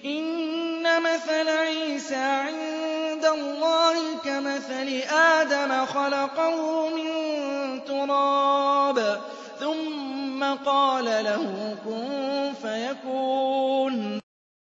إِنَّ مَثَلَ عِيسَىٰ عِندَ اللَّهِ كَمَثَلِ آدَمَ خَلَقَهُ مِن تُرَابٍ ثُمَّ قَالَ لَهُ كُن فَيَكُونُ